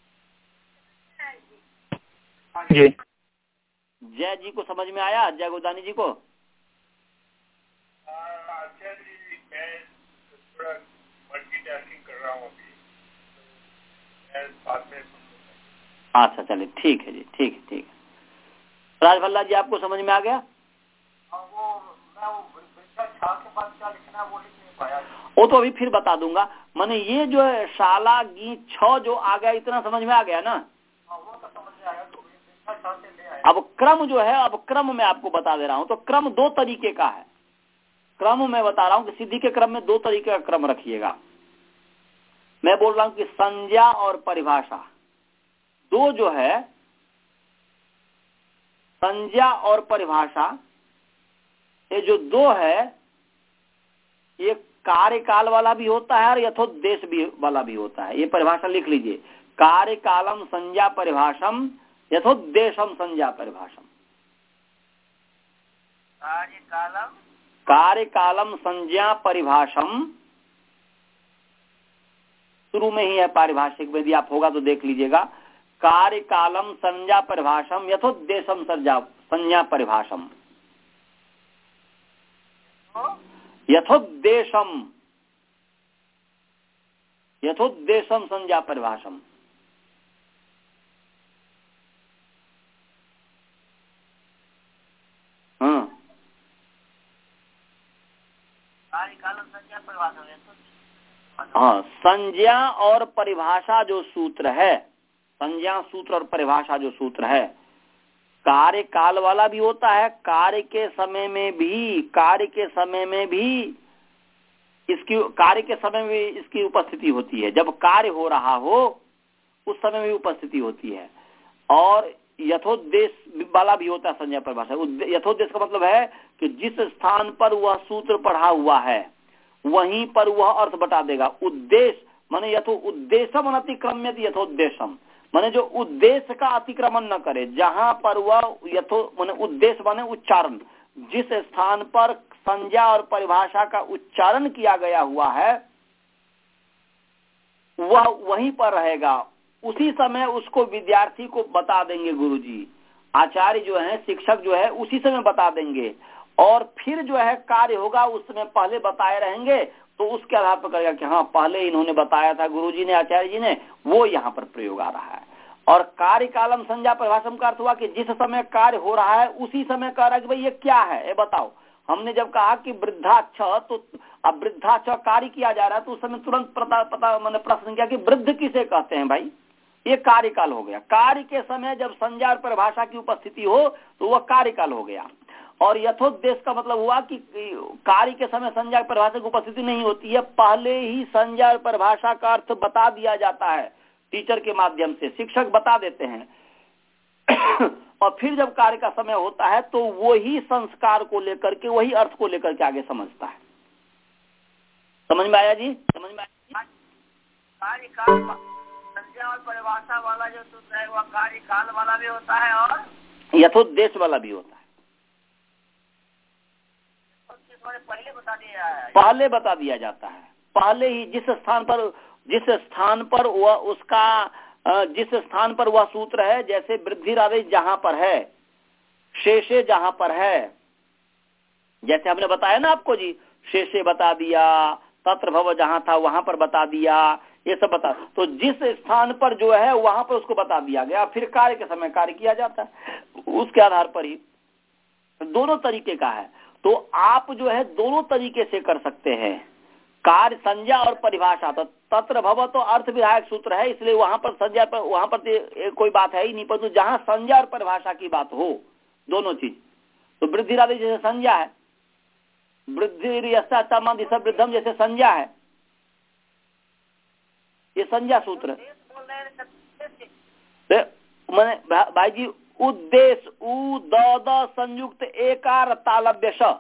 जी। जय जी को समझ में आया? जय गोदानी जी को? अच्छा जी, मैं थोड़ा मल्टीटास्किंग कर रहा हूँ अभी, अच्छा चलिए ठीक है जी, ठीक है ठीक है। राजभल्ला जी आपको समझ में आ गया? वो तो अभी फिर बता दूंगा। मैंने ये जो है शाला गी छ जो आ गया, इतना समझ में आ गया ना? अब क्रम जो है, अब क्रम मैं आपको बता दे रहा हूं। तो क्रम दो तरीके का है। क्रम मैं बता रहा हूं कि सिद्धि के क्रम में दो तरीके का क्रम रखिएगा। मैं बोल रहा हूं कि संज्ञा और परिभाषा दो जो है, संज्ञा और परिभाषा ये जो दो है, ये कार्यकाल वाला भी होता है और यथोद्देश भी वाला भी होता है। ये परिभाषा लिख लीजिए, कार्यकालम संज्ञा परिभाषम यथोद्देशम संज्ञा परिभाषम। कार्यकालम कार्यकालम संज्ञा परिभाषम, शुरू में ही है पारिभाषिक, यदि आप होगा तो देख लीजिएगा। कार्यकालम संज्ञा परिभाषम यथोद्देशम संज्ञा परिभाषम, यथोद्देशम यथोद्देशम संज्ञा परिभाषम। हाँ हाँ, संज्ञा और परिभाषा जो सूत्र है, संज्ञा सूत्र और परिभाषा जो सूत्र है, कार्य काल वाला भी होता है। कार्य के समय में भी कार्य के समय में भी इसकी कार्य के समय में इसकी उपस्थिति होती है। जब कार्य हो रहा हो उस समय में उपस्थिति होती है। और यथोद्देश वाला भी होता है संज्ञा परिभाषा। यथोद्देश का मतलब है कि जिस स्थान पर वह सूत्र पढ़ा हुआ है वहीं पर वह अर्थ बता देगा। उद्देश्य माने यथो उद्देश्यम अतिक्रम्यत यथोद्देशम, माने जो उद्देश्य का अतिक्रमण न करे। जहां पर वह यथो माने उद्देश्य माने उच्चारण, जिस स्थान पर संज्ञा और परिभाषा का उच्चारण किया गया हुआ है वह वहीं पर रहेगा। उसी समय उसको विद्यार्थी को बता देंगे गुरुजी, आचार्य जो है, शिक्षक जो है, उसी समय बता देंगे। और फिर जो है कार्य होगा उस समय पहले बताए रहेंगे, तो उसके आधार पर करेगा कि हाँ पहले इन्होंने बताया था गुरुजी ने, आचार्य जी ने, वो यहाँ पर प्रयोग आ रहा है। और कार्य कालम संज्ञा परिभाषा का अर्थ हुआ कि जिस समय कार्य हो रहा है उसी समय कह रहा है कि भाई ये क्या है, ये बताओ। हमने जब कहा कि वृद्धाक्ष, तो अब वृद्धाक्ष कार्य किया जा रहा है तो उस समय तुरंत पता पता मैंने प्रश्न किया कि वृद्ध किसे कहते हैं भाई, ये कार्यकाल हो गया। कार्य के समय जब संज्ञा और परिभाषा की उपस्थिति हो तो वह कार्यकाल हो गया। और यथोद्देश का मतलब हुआ कि कार्य के समय संज्ञा परिभाषा की उपस्थिति नहीं होती है, पहले ही संज्ञा और परिभाषा का अर्थ बता दिया जाता है टीचर के माध्यम से, शिक्षक बता देते हैं। और फिर जब कार्य का समय होता है तो वही संस्कार को लेकर के, वही अर्थ को लेकर के आगे समझता है। समझ में आया जी? समझ में आया? कार्यकाल संज्ञा और परिभाषा वाला जो सूत्र है वह कार्यकाल वाला भी होता है और यथोद्देश वाला भी होता है। पहले बता दिया है, पहले बता दिया जाता है। पहले ही जिस स्थान पर जिस स्थान पर वह उसका जिस स्थान पर वह सूत्र है, जैसे वृद्धिरादेश जहां पर है, शेषे जहां पर है, जैसे हमने बताया ना आपको जी, शेषे बता दिया, तत्र भव जहां था वहां पर बता दिया, ये सब बता। तो जिस स्थान पर जो है वहां पर उसको बता दिया गया, फिर कार्य के समय कार्य किया जाता है, उसके आधार पर ही। दोनों तरीके का है। तो आप जो है दोनों तरीके से कर सकते हैं, कार्य संज्ञा और परिभाषा। तो तत्र भव तो अर्थ विधायक सूत्र है, इसलिए वहां पर संज्ञा पर वहां पर कोई बात है ही नहीं। परंतु जहां संज्ञा और परिभाषा की बात हो, दोनों चीज, तो वृद्धिरादि जैसे संज्ञा है, वृद्धि वृद्धम जैसे संज्ञा है, ये संज्ञा सूत्र है। मैंने भाई जी उद्देश्य उ द द संयुक्त एकार तालव्य श,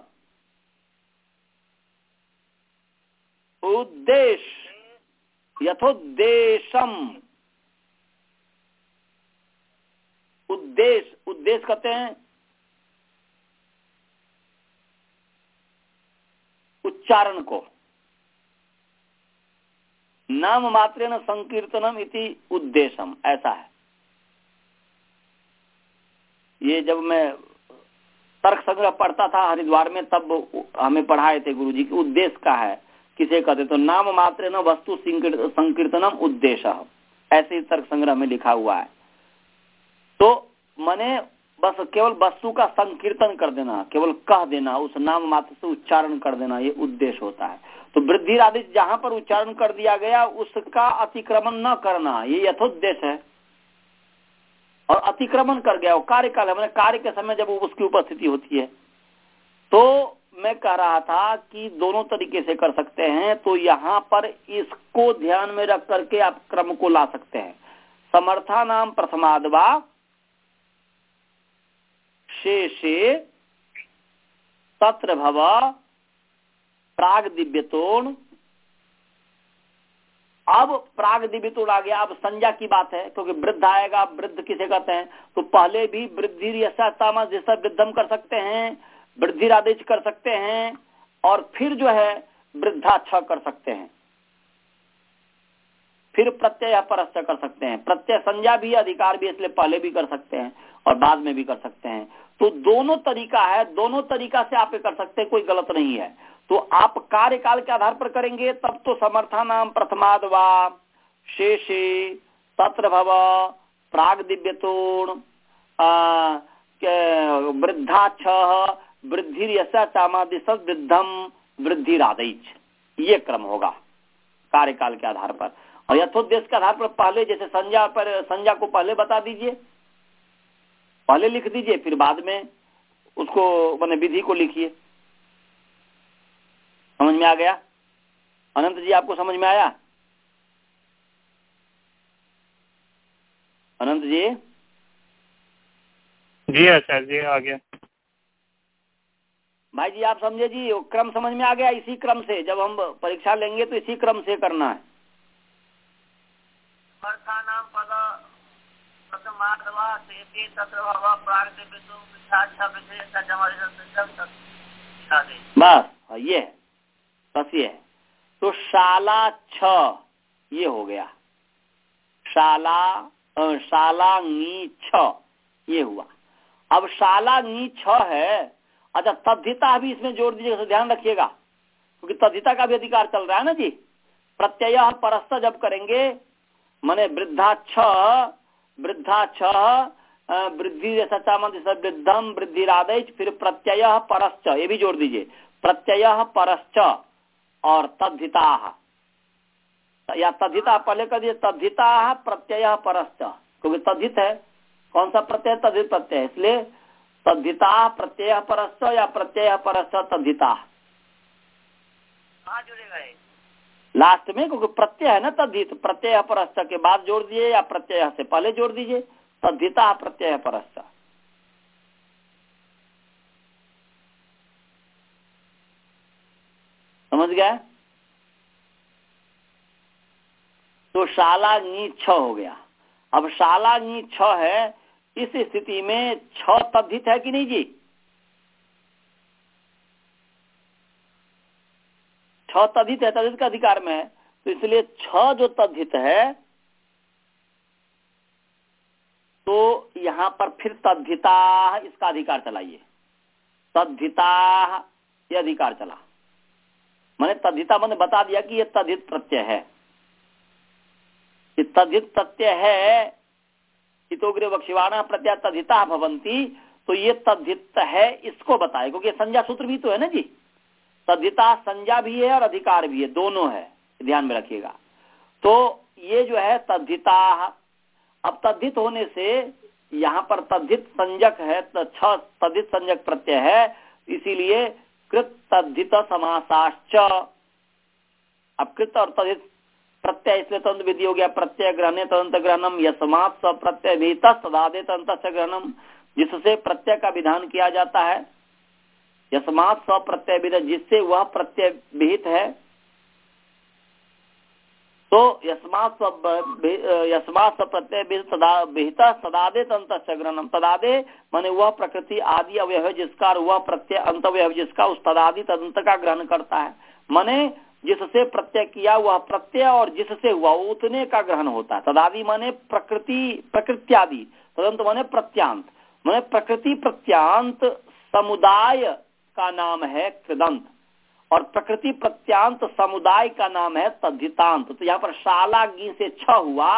उद्देश्य यथोद्देशम, उद्देश्य उद्देश्य कहते हैं उच्चारण को, नाम मात्रेण संकीर्तनम इति उद्देशम, ऐसा है। ये जब मैं तर्क संग्रह पढ़ता था हरिद्वार में, तब हमें पढ़ाए थे गुरुजी कि उद्देश्य का है किसे कहते, तो नाम मात्रेण वस्तु संकीर्तनम उद्देश्य, ऐसे ही तर्क संग्रह में लिखा हुआ है। तो माने बस केवल वस्तु का संकीर्तन कर देना, केवल कह देना, उस नाम मात्र से उच्चारण कर देना, ये उद्देश्य होता है। तो वृद्धि आदि जहां पर उच्चारण कर दिया गया उसका अतिक्रमण न करना, ये यथोद्देश्य है। और अतिक्रमण कर गया वो कार्यकाल है, मैंने कार्य के समय जब उसकी उपस्थिति होती है। तो मैं कह रहा था कि दोनों तरीके से कर सकते हैं। तो यहाँ पर इसको ध्यान में रख करके आप क्रम को ला सकते हैं। समर्था नाम प्रथमाद्वा शेषे तत्र भव प्राग दिव्यतोण। अब प्राग दिव्यतोण आ गया, अब संज्ञा की बात है, क्योंकि वृद्ध आएगा। वृद्ध किसे कहते हैं? तो पहले भी वृद्धि जैसा वृद्धम कर सकते हैं, वृद्धि आदेश कर सकते हैं, और फिर जो है वृद्धा छ कर सकते हैं, फिर प्रत्यय परश्च कर सकते हैं। प्रत्यय संज्ञा भी अधिकार भी, इसलिए पहले भी कर सकते हैं और बाद में भी कर सकते हैं। तो दोनों तरीका है, दोनों तरीका से आप कर सकते हैं, कोई गलत नहीं है। तो आप कार्यकाल के आधार पर करेंगे तब तो समर्था नाम प्रथमाद्वा शेषे तत्र भव प्राग दिव्यतोण वृद्धा छ वृद्धि यशा चामादिश वृद्धम वृद्धि रादैच, ये क्रम होगा कार्यकाल के आधार पर। और यथोद्देश्य के आधार पर पहले जैसे संज्ञा पर, संज्ञा को पहले बता दीजिए, पहले लिख दीजिए, फिर बाद में उसको माने विधि को लिखिए। समझ में आ गया? अनंत जी आपको समझ में आया? अनंत जी? जी आचार्य जी आ गया। भाई जी आप समझे जी, क्रम समझ में आ गया? इसी क्रम से जब हम परीक्षा लेंगे तो इसी क्रम से करना है। बस ये है, बस ये है। तो शाला छ ये हो गया, शाला शाला नी छ ये हुआ। अब शाला नी छ है। अच्छा, तद्धिता भी इसमें जोड़ दीजिएगा, ध्यान रखिएगा, क्योंकि तद्धिता का भी अधिकार चल रहा है ना जी। प्रत्यय परस्थ जब करेंगे माने वृद्धा छ वृद्धा छ वृद्धि जैसा वृद्धम वृद्धि रादेश, फिर प्रत्यय परश्च, ये भी जोड़ दीजिए, प्रत्यय परश्च और तद्धिता, या तद्धिता पहले कर दिए, तद्धिता प्रत्यय परश्च, क्योंकि तद्धित है। कौन सा प्रत्यय? तद्धित प्रत्यय, इसलिए तद्धिता प्रत्यय परश्च या प्रत्यय परश्च तद्धिता कहाँ जुड़ेगा ये? लास्ट में, क्योंकि प्रत्यय है ना तद्धित, प्रत्यय परश्च के बाद जोड़ दिए या प्रत्यय से पहले जोड़ दीजिए, तद्धिता प्रत्यय परश्च। समझ गए? तो शाला नी छ हो गया। अब शाला नी छ है, इस स्थिति में छ तद्धित है कि नहीं जी? छ तद्धित है, तद्धित का अधिकार में है, तो इसलिए छ जो तद्धित है तो यहां पर फिर तद्धिता इसका अधिकार चलाइए, तद्धिता ये अधिकार चला। मैंने तद्धिता मैंने बता दिया कि ये तद्धित प्रत्यय है, ये तद्धित प्रत्यय है। हितोग्रे वक्षिवाणा प्रत्यय तद्धिता भवंती, तो ये तद्धित है, इसको बताए, क्योंकि संज्ञा सूत्र भी तो है ना जी। तद्धिता संज्ञा भी है और अधिकार भी है, दोनों है, ध्यान में रखिएगा। तो ये जो है तद्धिता, अब तद्धित होने से यहाँ पर तद्धित संज्ञक है, तो छ तद्धित संज्ञक प्रत्यय है, इसीलिए कृत तद्धित समासाश्च। अब कृत और तद्धित प्रत्यय इसलिए तंत्र विधि हो गया, प्रत्यय ग्रहणे तदंत ग्रहणम यस्मात् स प्रत्यय विहित तदादे तदंत ग्रहणम, जिससे प्रत्यय का विधान किया जाता है। यस्मात् स प्रत्यय विहित, जिससे वह प्रत्यय विहित है। तो यस्मात् यस्मात् स प्रत्यय विहित तदादे तदंत ग्रहणम, तदादे माने वह प्रकृति आदि अवयव है जिसका, वह प्रत्यय अंत अवयव जिसका उस तदादि तदंत का ग्रहण करता है। माने जिससे प्रत्यय किया वह प्रत्यय और जिससे हुआ उतने का ग्रहण होता है। तदादि माने प्रकृति प्रकृत्यादि, तदंत माने प्रत्यांत, माने प्रकृति प्रत्यांत समुदाय का नाम है कृदंत, और प्रकृति प्रत्यांत समुदाय का नाम है तद्धितांत। तो यहाँ पर शाला गी से छ हुआ,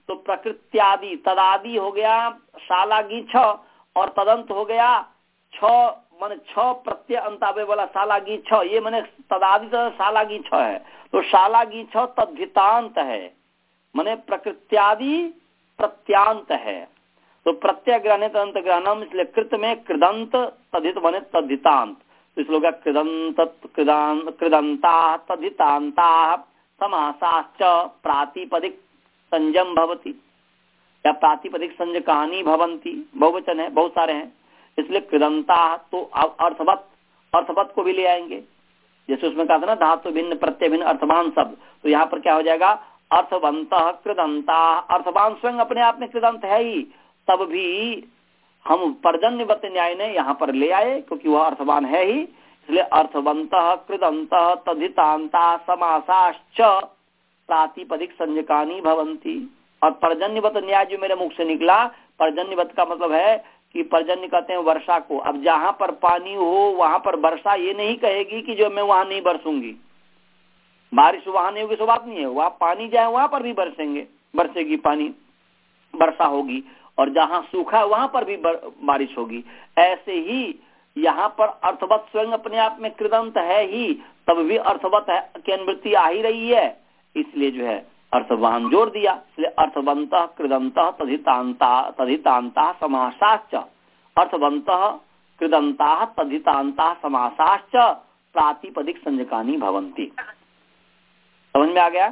तो प्रकृत्यादि तदादि हो गया शालागी छ और तदंत हो गया छ माने छ प्रत्यय अंतावे वाला शालागी छ, ये माने तदादि तो शालागी छ है, तो शालागी छ तद्धितांत है माने प्रकृत्यादि प्रत्यांत है। तो प्रत्यय ग्रहण तदंत ग्रहणम, इसलिए कृत में कृदंत तद्धित माने तद्धितांत, तो इसलिए होगा कृदंत कृदांत कृदंता तद्धितांता समासाश्च प्रातिपदिक संजम भवति या प्रातिपदिक संजकानी भवंती, बहुवचन है, बहुत सारे हैं, इसलिए कृदंता तो अर्थवत अर्थवत को भी ले आएंगे, जैसे उसमें कहा था ना धातु भिन्न प्रत्यय भिन्न अर्थवान शब्द, तो यहाँ पर क्या हो जाएगा अर्थवंत कृदंता, अर्थवान स्वयं अपने आप में कृदंत है ही, तब भी हम पर्जन्यवत न्याय ने यहाँ पर ले आए क्योंकि वह अर्थवान है ही, इसलिए अर्थवंत कृदंत तद्धितांता समासाश्च प्रातिपदिक संजकानी भवंती। और पर्जन्यवत न्याय जो मेरे मुख से निकला, पर्जन्यवत का मतलब है कि पर्जन्य कहते हैं वर्षा को, अब जहां पर पानी हो वहां पर वर्षा ये नहीं कहेगी कि जो मैं वहां नहीं बरसूंगी, बारिश वहां नहीं होगी सो बात नहीं है, वहां पानी जाए वहां पर भी बरसेंगे बरसेगी पानी वर्षा होगी, और जहां सूखा वहां पर भी बारिश होगी। ऐसे ही यहाँ पर अर्थवत स्वयं अपने आप में कृदंत है ही, तब भी अर्थवत है की अनुवृत्ति आ ही रही है, इसलिए जो है अर्थवान जोड़ दिया, इसलिए अर्थवंत कृदंत तद्धितांता तद्धितांता समासाश्च, अर्थवंत कृदंता तद्धितांता समासाश्च प्रातिपदिक संजकानी भवंती। समझ में आ गया?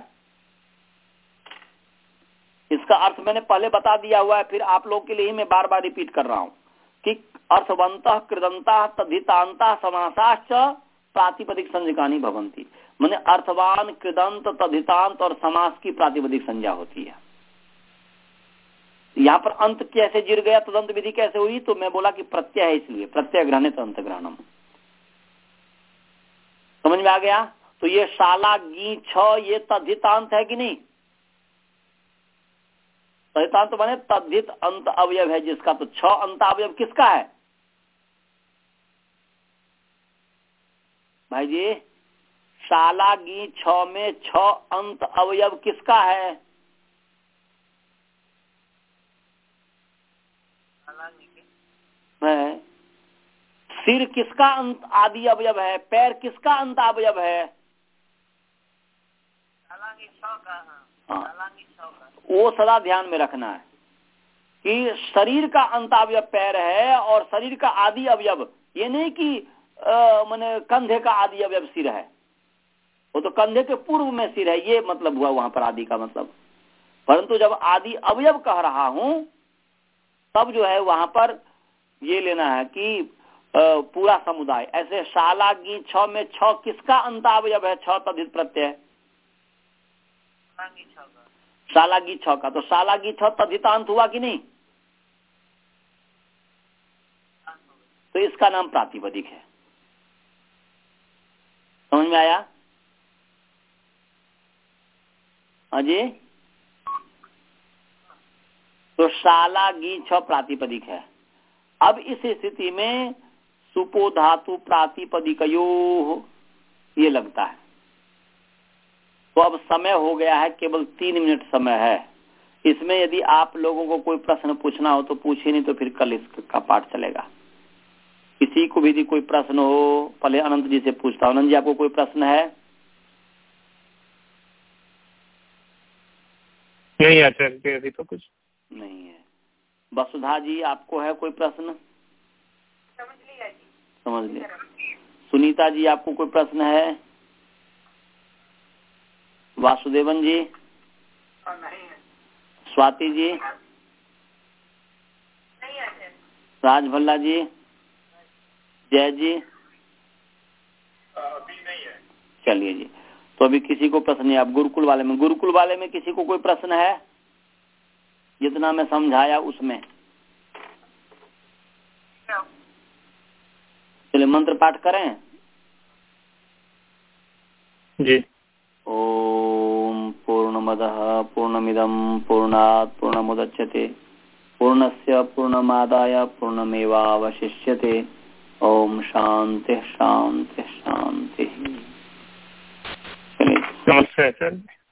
इसका अर्थ मैंने पहले बता दिया हुआ है, फिर आप लोग के लिए ही मैं बार बार रिपीट कर रहा हूं कि अर्थवंत कृदंता तद्धितांता समासाश्च प्रातिपदिक संजकानी भवंती, माने अर्थवान कृदंत तद्धितांत और समास की प्रातिपदिक संज्ञा होती है। यहाँ पर अंत कैसे जिर गया, तदंत विधि कैसे हुई, तो मैं बोला कि प्रत्यय है, इसलिए प्रत्यय ग्रहण तदंत ग्रहणम। समझ में आ गया? तो ये शाला गी छ ये तद्धितांत है कि नहीं? तद्धितांत बने तद्धित अंत अवयव है जिसका, तो छ अंत अवयव किसका है भाई जी? शाला गी छ में छ अंत अवयव किसका है? है सिर किसका अंत आदि अवयव है? पैर किसका अंत अवयव है? हाँ, वो सदा ध्यान में रखना है कि शरीर का अंत अवयव पैर है और शरीर का आदि अवयव, ये नहीं कि माने कंधे का आदि अवयव सिर है, वो तो कंधे के पूर्व में सिर है, ये मतलब हुआ वहां पर आदि का मतलब। परंतु जब आदि अवयव कह रहा हूं तब जो है वहां पर ये लेना है कि पूरा समुदाय। ऐसे शाला गी छ में छ किसका अंतावयव है? छ तद्धित प्रत्यय शाला गी छ का, तो शाला गी छ तद्धितांत हुआ कि नहीं? तो इसका नाम प्रातिपदिक है। समझ में आया? हाँ जी, तो शाला गी छ प्रातिपदिक है। अब इस स्थिति में सुपो धातु प्रातिपदिकयो ये लगता है। तो अब समय हो गया है, केवल तीन मिनट समय है। इसमें यदि आप लोगों को कोई प्रश्न पूछना हो तो पूछिए, नहीं तो फिर कल इसका पाठ चलेगा। किसी को भी यदि कोई प्रश्न हो, पहले अनंत जी से पूछता हूँ। अनंत जी, आपको कोई प्रश्न है? नहीं आचार्य, अभी तो कुछ नहीं है। वसुधा जी, आपको है कोई प्रश्न? समझ लिया जी। समझ लिया। सुनीता जी, आपको कोई प्रश्न है? वासुदेवन जी? नहीं है। स्वाति जी? नहीं है। राज भल्ला जी? जय जी? अभी नहीं है। चलिए जी, तो अभी किसी को प्रश्न नहीं। आप गुरुकुल वाले में गुरुकुल वाले में किसी को कोई प्रश्न है? जितना मैं समझाया उसमें। चलिए मंत्र पाठ करें जी। ओम पूर्णमदः पूर्णमिदं पूर्णात् पूर्णमुदच्यते पूर्णस्य पूर्णमादाय पूर्णमेवावशिष्यते। ओम शांति शांति शांति। नमस्ते आचार्य।